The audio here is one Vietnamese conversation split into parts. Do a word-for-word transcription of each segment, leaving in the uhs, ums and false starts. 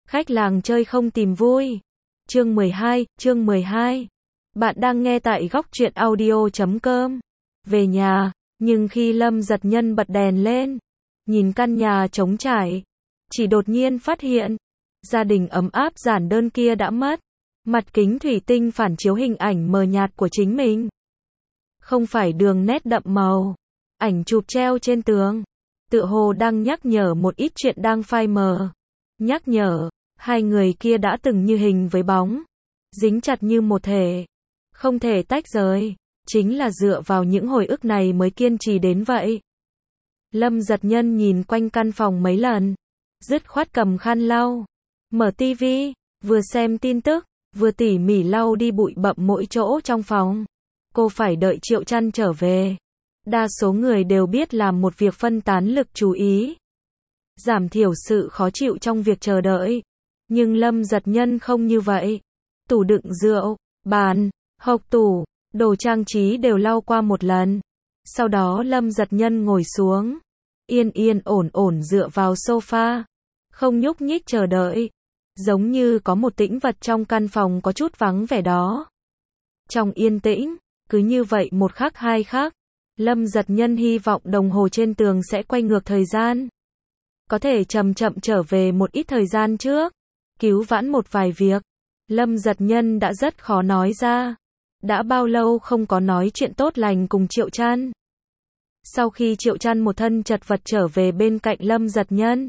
Khách làng chơi không tìm vui. Chương mười hai, chương mười hai. Bạn đang nghe tại góc truyện audio chấm com. Về nhà, nhưng khi Lâm Giật Nhân bật đèn lên, nhìn căn nhà trống trải, chỉ đột nhiên phát hiện, gia đình ấm áp giản đơn kia đã mất. Mặt kính thủy tinh phản chiếu hình ảnh mờ nhạt của chính mình. Không phải đường nét đậm màu. Ảnh chụp treo trên tường, tựa hồ đang nhắc nhở một ít chuyện đang phai mờ. Nhắc nhở, hai người kia đã từng như hình với bóng, dính chặt như một thể, không thể tách rời. Chính là dựa vào những hồi ức này mới kiên trì đến vậy. Lâm Giật Nhân nhìn quanh căn phòng mấy lần, dứt khoát cầm khăn lau, mở tivi, vừa xem tin tức, vừa tỉ mỉ lau đi bụi bặm mỗi chỗ trong phòng. Cô phải đợi Triệu Trăn trở về. Đa số người đều biết làm một việc phân tán lực chú ý, giảm thiểu sự khó chịu trong việc chờ đợi. Nhưng Lâm Giật Nhân không như vậy. Tủ đựng rượu, bàn, hộc tủ, đồ trang trí đều lau qua một lần. Sau đó Lâm Giật Nhân ngồi xuống, yên yên ổn ổn dựa vào sofa, không nhúc nhích chờ đợi. Giống như có một tĩnh vật trong căn phòng có chút vắng vẻ đó. Trong yên tĩnh, cứ như vậy một khắc hai khắc, Lâm Giật Nhân hy vọng đồng hồ trên tường sẽ quay ngược thời gian. Có thể chậm chậm trở về một ít thời gian trước, cứu vãn một vài việc. Lâm Giật Nhân đã rất khó nói ra. Đã bao lâu không có nói chuyện tốt lành cùng Triệu Trăn. Sau khi Triệu Trăn một thân chật vật trở về bên cạnh Lâm Giật Nhân,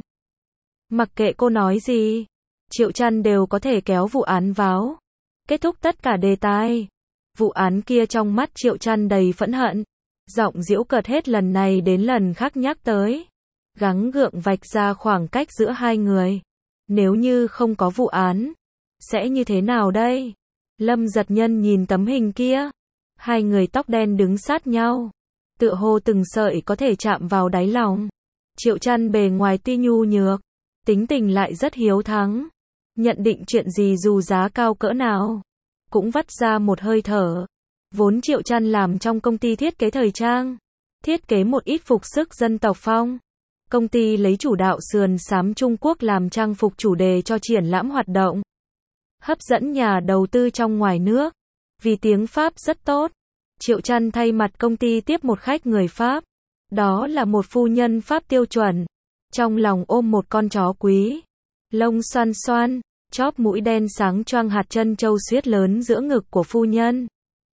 mặc kệ cô nói gì, Triệu Trăn đều có thể kéo vụ án váo, kết thúc tất cả đề tài. Vụ án kia trong mắt Triệu Trăn đầy phẫn hận, giọng giễu cợt hết lần này đến lần khác nhắc tới, gắng gượng vạch ra khoảng cách giữa hai người. Nếu như không có vụ án, sẽ như thế nào đây? Lâm Giật Nhân nhìn tấm hình kia, hai người tóc đen đứng sát nhau, tựa hồ từng sợi có thể chạm vào đáy lòng. Triệu Trăn bề ngoài tuy nhu nhược, tính tình lại rất hiếu thắng, nhận định chuyện gì dù giá cao cỡ nào, cũng vắt ra một hơi thở. Vốn Triệu Trăn làm trong công ty thiết kế thời trang, thiết kế một ít phục sức dân tộc phong. Công ty lấy chủ đạo sườn xám Trung Quốc làm trang phục chủ đề cho triển lãm hoạt động, hấp dẫn nhà đầu tư trong ngoài nước. Vì tiếng Pháp rất tốt, Triệu Trăn thay mặt công ty tiếp một khách người Pháp. Đó là một phu nhân Pháp tiêu chuẩn, trong lòng ôm một con chó quý, lông xoăn xoăn, chóp mũi đen sáng choang, hạt chân châu xuyết lớn giữa ngực của phu nhân.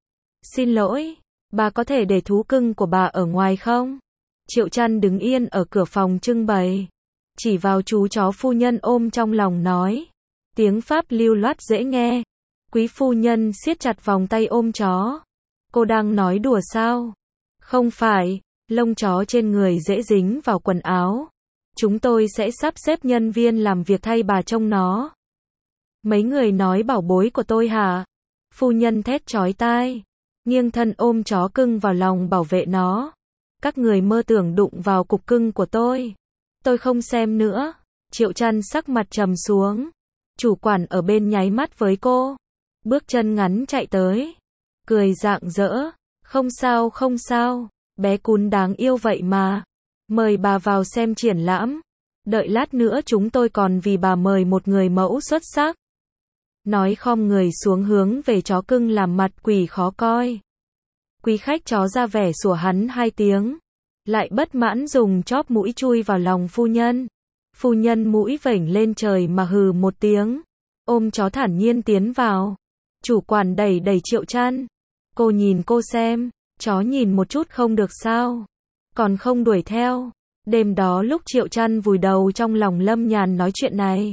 Xin lỗi, bà có thể để thú cưng của bà ở ngoài không? Triệu Trăn đứng yên ở cửa phòng trưng bày, chỉ vào chú chó phu nhân ôm trong lòng nói, tiếng Pháp lưu loát dễ nghe. Quý phu nhân siết chặt vòng tay ôm chó. Cô đang nói đùa sao? Không phải, lông chó trên người dễ dính vào quần áo. Chúng tôi sẽ sắp xếp nhân viên làm việc thay bà trông nó. Mấy người nói bảo bối của tôi hả? Phu nhân thét chói tai, nghiêng thân ôm chó cưng vào lòng bảo vệ nó. Các người mơ tưởng đụng vào cục cưng của tôi. Tôi không xem nữa. Triệu Trăn sắc mặt trầm xuống. Chủ quản ở bên nháy mắt với cô, bước chân ngắn chạy tới, cười rạng rỡ. Không sao không sao, bé cún đáng yêu vậy mà. Mời bà vào xem triển lãm. Đợi lát nữa chúng tôi còn vì bà mời một người mẫu xuất sắc. Nói khom người xuống hướng về chó cưng làm mặt quỷ khó coi. Quý khách chó ra vẻ sủa hắn hai tiếng, lại bất mãn dùng chóp mũi chui vào lòng phu nhân. Phu nhân mũi vểnh lên trời mà hừ một tiếng, ôm chó thản nhiên tiến vào. Chủ quản đẩy đẩy Triệu Trăn. Cô nhìn cô xem, chó nhìn một chút không được sao? Còn không đuổi theo. Đêm đó lúc Triệu Trăn vùi đầu trong lòng Lâm Nhàn nói chuyện này,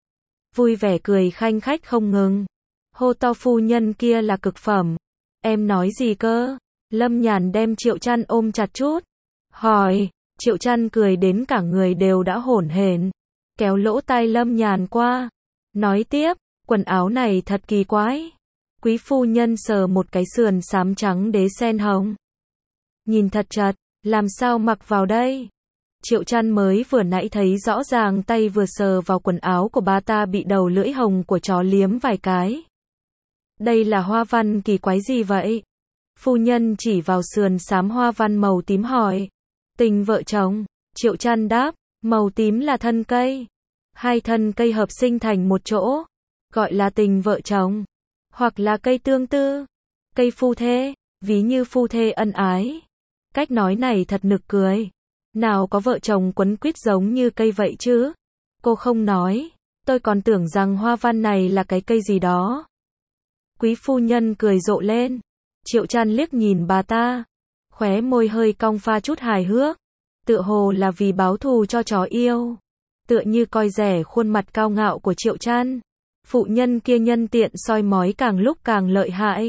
vui vẻ cười khanh khách không ngừng, hô to phu nhân kia là cực phẩm. Em nói gì cơ? Lâm Nhàn đem Triệu Trăn ôm chặt chút, hỏi. Triệu Trăn cười đến cả người đều đã hổn hển, kéo lỗ tai Lâm Nhàn qua, nói tiếp, quần áo này thật kỳ quái. Quý phu nhân sờ một cái sườn xám trắng đế sen hồng, nhìn thật chật, làm sao mặc vào đây? Triệu Trăn mới vừa nãy thấy rõ ràng tay vừa sờ vào quần áo của bà ta bị đầu lưỡi hồng của chó liếm vài cái. Đây là hoa văn kỳ quái gì vậy? Phu nhân chỉ vào sườn xám hoa văn màu tím hỏi. Tình vợ chồng. Triệu Trăn đáp, màu tím là thân cây. Hai thân cây hợp sinh thành một chỗ, gọi là tình vợ chồng, hoặc là cây tương tư, cây phu thê, ví như phu thê ân ái. Cách nói này thật nực cười. Nào có vợ chồng quấn quýt giống như cây vậy chứ? Cô không nói, tôi còn tưởng rằng hoa văn này là cái cây gì đó. Quý phu nhân cười rộ lên. Triệu Trăn liếc nhìn bà ta, khóe môi hơi cong pha chút hài hước, tựa hồ là vì báo thù cho chó yêu. Tựa như coi rẻ khuôn mặt cao ngạo của Triệu Trăn. Phụ nhân kia nhân tiện soi mói càng lúc càng lợi hại.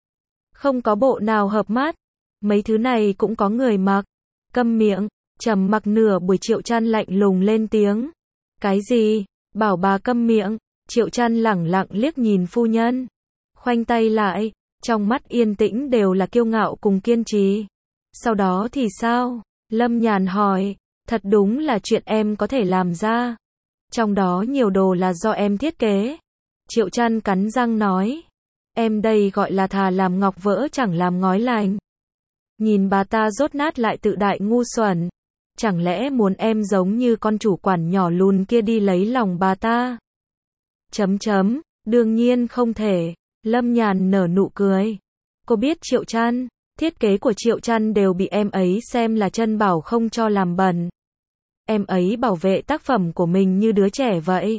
Không có bộ nào hợp mắt, mấy thứ này cũng có người mặc. Câm miệng, trầm mặc nửa buổi Triệu Trăn lạnh lùng lên tiếng. Cái gì? Bảo bà câm miệng. Triệu Trăn lẳng lặng liếc nhìn phu nhân, khoanh tay lại, trong mắt yên tĩnh đều là kiêu ngạo cùng kiên trì. Sau đó thì sao? Lâm Nhàn hỏi. Thật đúng là chuyện em có thể làm ra. Trong đó nhiều đồ là do em thiết kế. Triệu Trăn cắn răng nói. Em đây gọi là thà làm ngọc vỡ chẳng làm ngói lành. Nhìn bà ta dốt nát lại tự đại ngu xuẩn. Chẳng lẽ muốn em giống như con chủ quản nhỏ lùn kia đi lấy lòng bà ta? Chấm chấm, đương nhiên không thể. Lâm Nhàn nở nụ cười. Cô biết Triệu Trăn, thiết kế của Triệu Trăn đều bị em ấy xem là chân bảo không cho làm bẩn. Em ấy bảo vệ tác phẩm của mình như đứa trẻ vậy.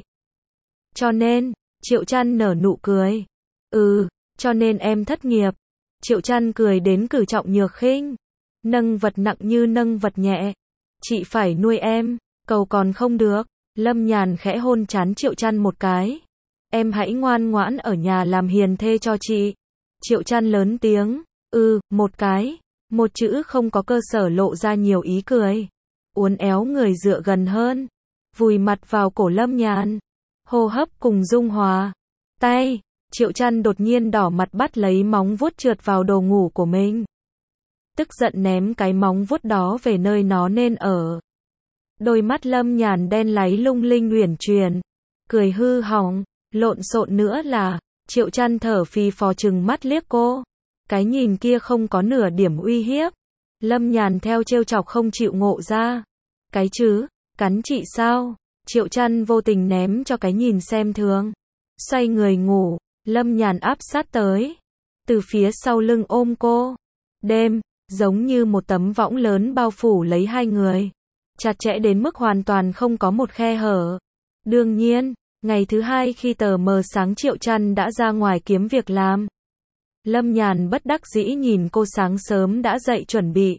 Cho nên, Triệu Trăn nở nụ cười. Ừ, cho nên em thất nghiệp. Triệu Trăn cười đến cử trọng nhược khinh. Nâng vật nặng như nâng vật nhẹ. Chị phải nuôi em, cầu còn không được. Lâm Nhàn khẽ hôn trán Triệu Trăn một cái. Em hãy ngoan ngoãn ở nhà làm hiền thê cho chị. Triệu Trăn lớn tiếng. Ừ, một cái. Một chữ không có cơ sở lộ ra nhiều ý cười. Uốn éo người dựa gần hơn, vùi mặt vào cổ Lâm Nhàn, hô hấp cùng dung hòa. Tay, Triệu Trăn đột nhiên đỏ mặt bắt lấy móng vuốt trượt vào đồ ngủ của mình. Tức giận ném cái móng vuốt đó về nơi nó nên ở. Đôi mắt Lâm Nhàn đen láy lung linh uyển chuyển, cười hư hỏng, lộn xộn nữa là, Triệu Trăn thở phì phò trừng mắt liếc cô. Cái nhìn kia không có nửa điểm uy hiếp. Lâm Nhàn theo trêu chọc không chịu ngộ ra. Cái chứ, cắn chị sao? Triệu Trăn vô tình ném cho cái nhìn xem thường. Xoay người ngủ, Lâm Nhàn áp sát tới. Từ phía sau lưng ôm cô. Đêm, giống như một tấm võng lớn bao phủ lấy hai người. Chặt chẽ đến mức hoàn toàn không có một khe hở. Đương nhiên, ngày thứ hai khi tờ mờ sáng Triệu Trăn đã ra ngoài kiếm việc làm. Lâm Nhàn bất đắc dĩ nhìn cô sáng sớm đã dậy chuẩn bị.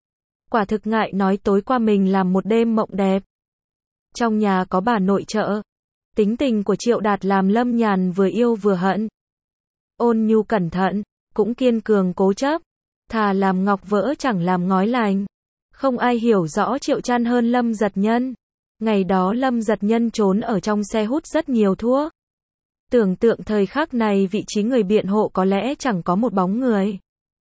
Quả thực ngại nói tối qua mình làm một đêm mộng đẹp. Trong nhà có bà nội trợ. Tính tình của Triệu Đạt làm Lâm Nhàn vừa yêu vừa hận. Ôn nhu cẩn thận, cũng kiên cường cố chấp. Thà làm ngọc vỡ chẳng làm ngói lành. Không ai hiểu rõ Triệu Trăn hơn Lâm Giật Nhân. Ngày đó Lâm Giật Nhân trốn ở trong xe hút rất nhiều thuốc. Tưởng tượng thời khắc này vị trí người biện hộ có lẽ chẳng có một bóng người.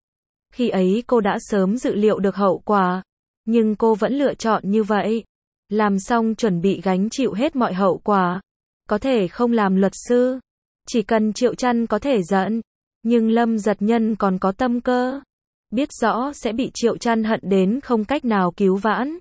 Khi ấy cô đã sớm dự liệu được hậu quả, nhưng cô vẫn lựa chọn như vậy. Làm xong chuẩn bị gánh chịu hết mọi hậu quả. Có thể không làm luật sư, chỉ cần Triệu Trăn có thể giận, nhưng Lâm Giật Nhân còn có tâm cơ. Biết rõ sẽ bị Triệu Trăn hận đến không cách nào cứu vãn.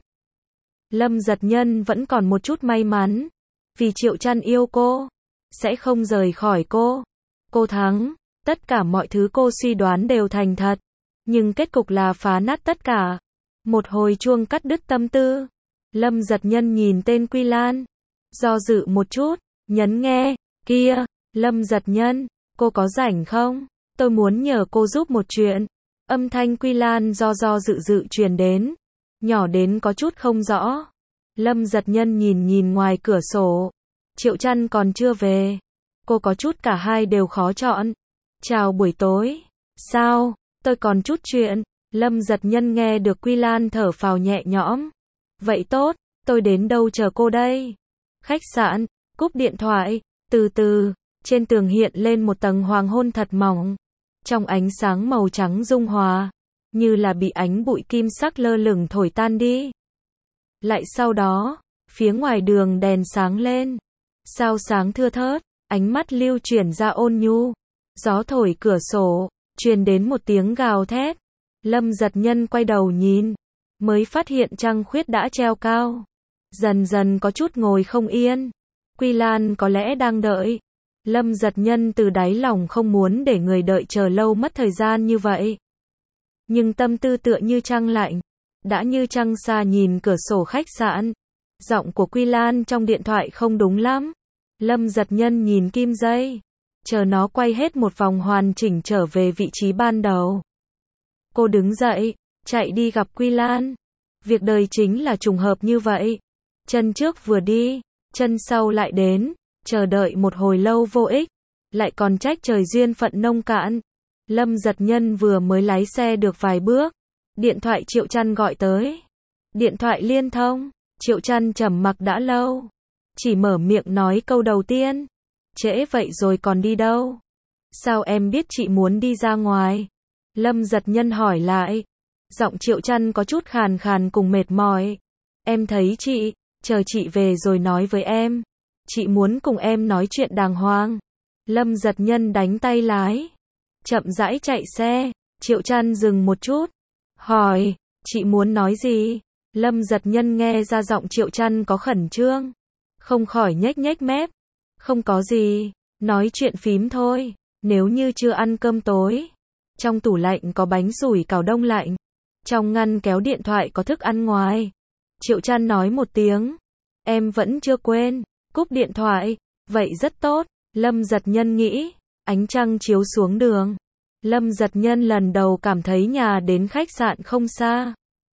Lâm Giật Nhân vẫn còn một chút may mắn, vì Triệu Trăn yêu cô, sẽ không rời khỏi cô. Cô thắng, tất cả mọi thứ cô suy đoán đều thành thật, nhưng kết cục là phá nát tất cả. Một hồi chuông cắt đứt tâm tư. Lâm Giật Nhân nhìn tên Quy Lan, do dự một chút, nhấn nghe. Kia, Lâm Giật Nhân, cô có rảnh không? Tôi muốn nhờ cô giúp một chuyện. Âm thanh Quy Lan do do dự dự truyền đến, nhỏ đến có chút không rõ. Lâm Giật Nhân nhìn nhìn ngoài cửa sổ. Triệu Trăn còn chưa về. Cô có chút cả hai đều khó chọn. Chào buổi tối. Sao? Tôi còn chút chuyện. Lâm Giật Nhân nghe được Quy Lan thở phào nhẹ nhõm. Vậy tốt, tôi đến đâu chờ cô đây? Khách sạn, cúp điện thoại. Từ từ, trên tường hiện lên một tầng hoàng hôn thật mỏng. Trong ánh sáng màu trắng dung hòa, như là bị ánh bụi kim sắc lơ lửng thổi tan đi. Lại sau đó, phía ngoài đường đèn sáng lên. Sao sáng thưa thớt, ánh mắt lưu chuyển ra ôn nhu. Gió thổi cửa sổ, truyền đến một tiếng gào thét. Lâm Giật Nhân quay đầu nhìn, mới phát hiện trăng khuyết đã treo cao. Dần dần có chút ngồi không yên. Quy Lan có lẽ đang đợi. Lâm Giật Nhân từ đáy lòng không muốn để người đợi chờ lâu mất thời gian như vậy. Nhưng tâm tư tựa như trăng lạnh, đã như trăng xa nhìn cửa sổ khách sạn. Giọng của Quy Lan trong điện thoại không đúng lắm. Lâm Giật Nhân nhìn kim dây, chờ nó quay hết một vòng hoàn chỉnh trở về vị trí ban đầu. Cô đứng dậy, chạy đi gặp Quy Lan. Việc đời chính là trùng hợp như vậy. Chân trước vừa đi, chân sau lại đến, chờ đợi một hồi lâu vô ích, lại còn trách trời duyên phận nông cạn. Lâm Giật Nhân vừa mới lái xe được vài bước, điện thoại Triệu Trăn gọi tới. Điện thoại liên thông, Triệu Trăn trầm mặc đã lâu, chỉ mở miệng nói câu đầu tiên. Trễ vậy rồi còn đi đâu? Sao em biết chị muốn đi ra ngoài? Lâm Giật Nhân hỏi lại. Giọng Triệu Trăn có chút khàn khàn cùng mệt mỏi. Em thấy chị, chờ chị về rồi nói với em. Chị muốn cùng em nói chuyện đàng hoàng. Lâm Giật Nhân đánh tay lái, chậm rãi chạy xe. Triệu Trăn dừng một chút, hỏi, chị muốn nói gì? Lâm Giật Nhân nghe ra giọng Triệu Trăn có khẩn trương, không khỏi nhếch nhếch mép. Không có gì, nói chuyện phím thôi. Nếu như chưa ăn cơm tối, trong tủ lạnh có bánh sủi cảo đông lạnh, trong ngăn kéo điện thoại có thức ăn ngoài. Triệu Trăn nói một tiếng. Em vẫn chưa quên. Cúp điện thoại. Vậy rất tốt. Lâm Giật Nhân nghĩ. Ánh trăng chiếu xuống đường. Lâm Giật Nhân lần đầu cảm thấy nhà đến khách sạn không xa.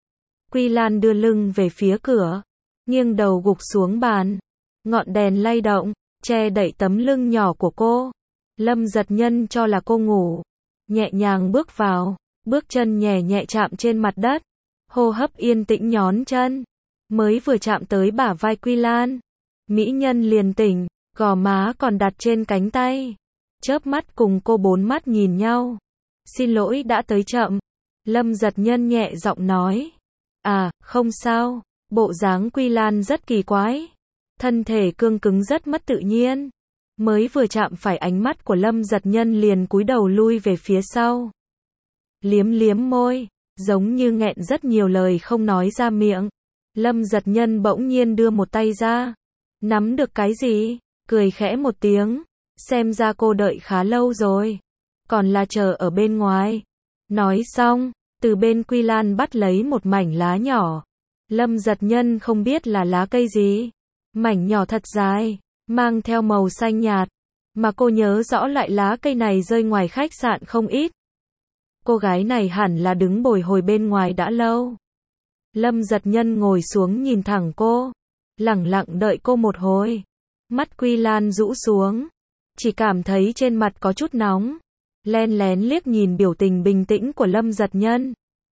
Quy Lan đưa lưng về phía cửa, nghiêng đầu gục xuống bàn. Ngọn đèn lay động, che đậy tấm lưng nhỏ của cô. Lâm Giật Nhân cho là cô ngủ, nhẹ nhàng bước vào, bước chân nhẹ nhẹ chạm trên mặt đất, hô hấp yên tĩnh nhón chân. Mới vừa chạm tới bả vai Quy Lan, mỹ nhân liền tỉnh, gò má còn đặt trên cánh tay, chớp mắt cùng cô bốn mắt nhìn nhau. Xin lỗi đã tới chậm. Lâm Giật Nhân nhẹ giọng nói. À, không sao. Bộ dáng Quy Lan rất kỳ quái, thân thể cương cứng rất mất tự nhiên. Mới vừa chạm phải ánh mắt của Lâm Giật Nhân liền cúi đầu lui về phía sau, liếm liếm môi, giống như nghẹn rất nhiều lời không nói ra miệng. Lâm Giật Nhân bỗng nhiên đưa một tay ra, nắm được cái gì, cười khẽ một tiếng. Xem ra cô đợi khá lâu rồi, còn là chờ ở bên ngoài. Nói xong, từ bên Quy Lan bắt lấy một mảnh lá nhỏ. Lâm Giật Nhân không biết là lá cây gì, mảnh nhỏ thật dài, mang theo màu xanh nhạt, mà cô nhớ rõ loại lá cây này rơi ngoài khách sạn không ít. Cô gái này hẳn là đứng bồi hồi bên ngoài đã lâu. Lâm Giật Nhân ngồi xuống nhìn thẳng cô, lẳng lặng đợi cô một hồi. Mắt Quy Lan rũ xuống, chỉ cảm thấy trên mặt có chút nóng, len lén liếc nhìn biểu tình bình tĩnh của Lâm Giật Nhân.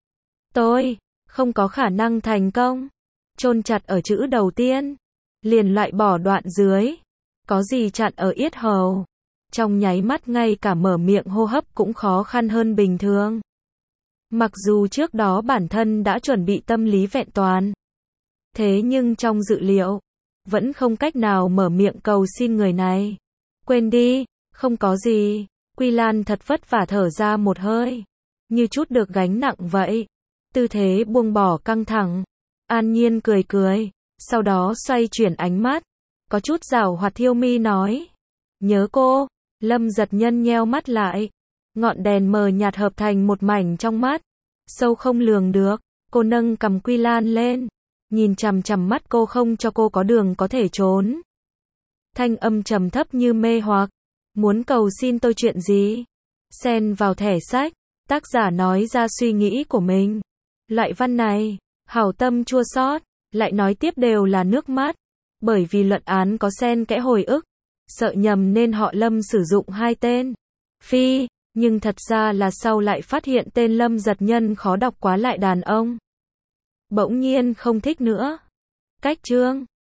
Tôi không có khả năng thành công. Chôn chặt ở chữ đầu tiên, liền loại bỏ đoạn dưới. Có gì chặn ở yết hầu. Trong nháy mắt ngay cả mở miệng hô hấp cũng khó khăn hơn bình thường. Mặc dù trước đó bản thân đã chuẩn bị tâm lý vẹn toàn, thế nhưng trong dự liệu, vẫn không cách nào mở miệng cầu xin người này. Quên đi, không có gì. Quy Lan thật vất vả thở ra một hơi, như chút được gánh nặng vậy. Tư thế buông bỏ căng thẳng, an nhiên cười cười, sau đó xoay chuyển ánh mắt, có chút giảo hoạt thiêu mi nói. Nhớ cô. Lâm Giật Nhân nheo mắt lại, ngọn đèn mờ nhạt hợp thành một mảnh trong mắt, sâu không lường được. Cô nâng cằm Quy Lan lên, nhìn chằm chằm mắt cô không cho cô có đường có thể trốn. Thanh âm trầm thấp như mê hoặc. Muốn cầu xin tôi chuyện gì? Xen vào thẻ sách, tác giả nói ra suy nghĩ của mình. Loại văn này, hảo tâm chua xót, lại nói tiếp đều là nước mắt. Bởi vì luận án có xen kẽ hồi ức, sợ nhầm nên họ Lâm sử dụng hai tên. Phi, nhưng thật ra là sau lại phát hiện tên Lâm Giật Nhân khó đọc quá lại đàn ông. Bỗng nhiên không thích nữa. Cách chương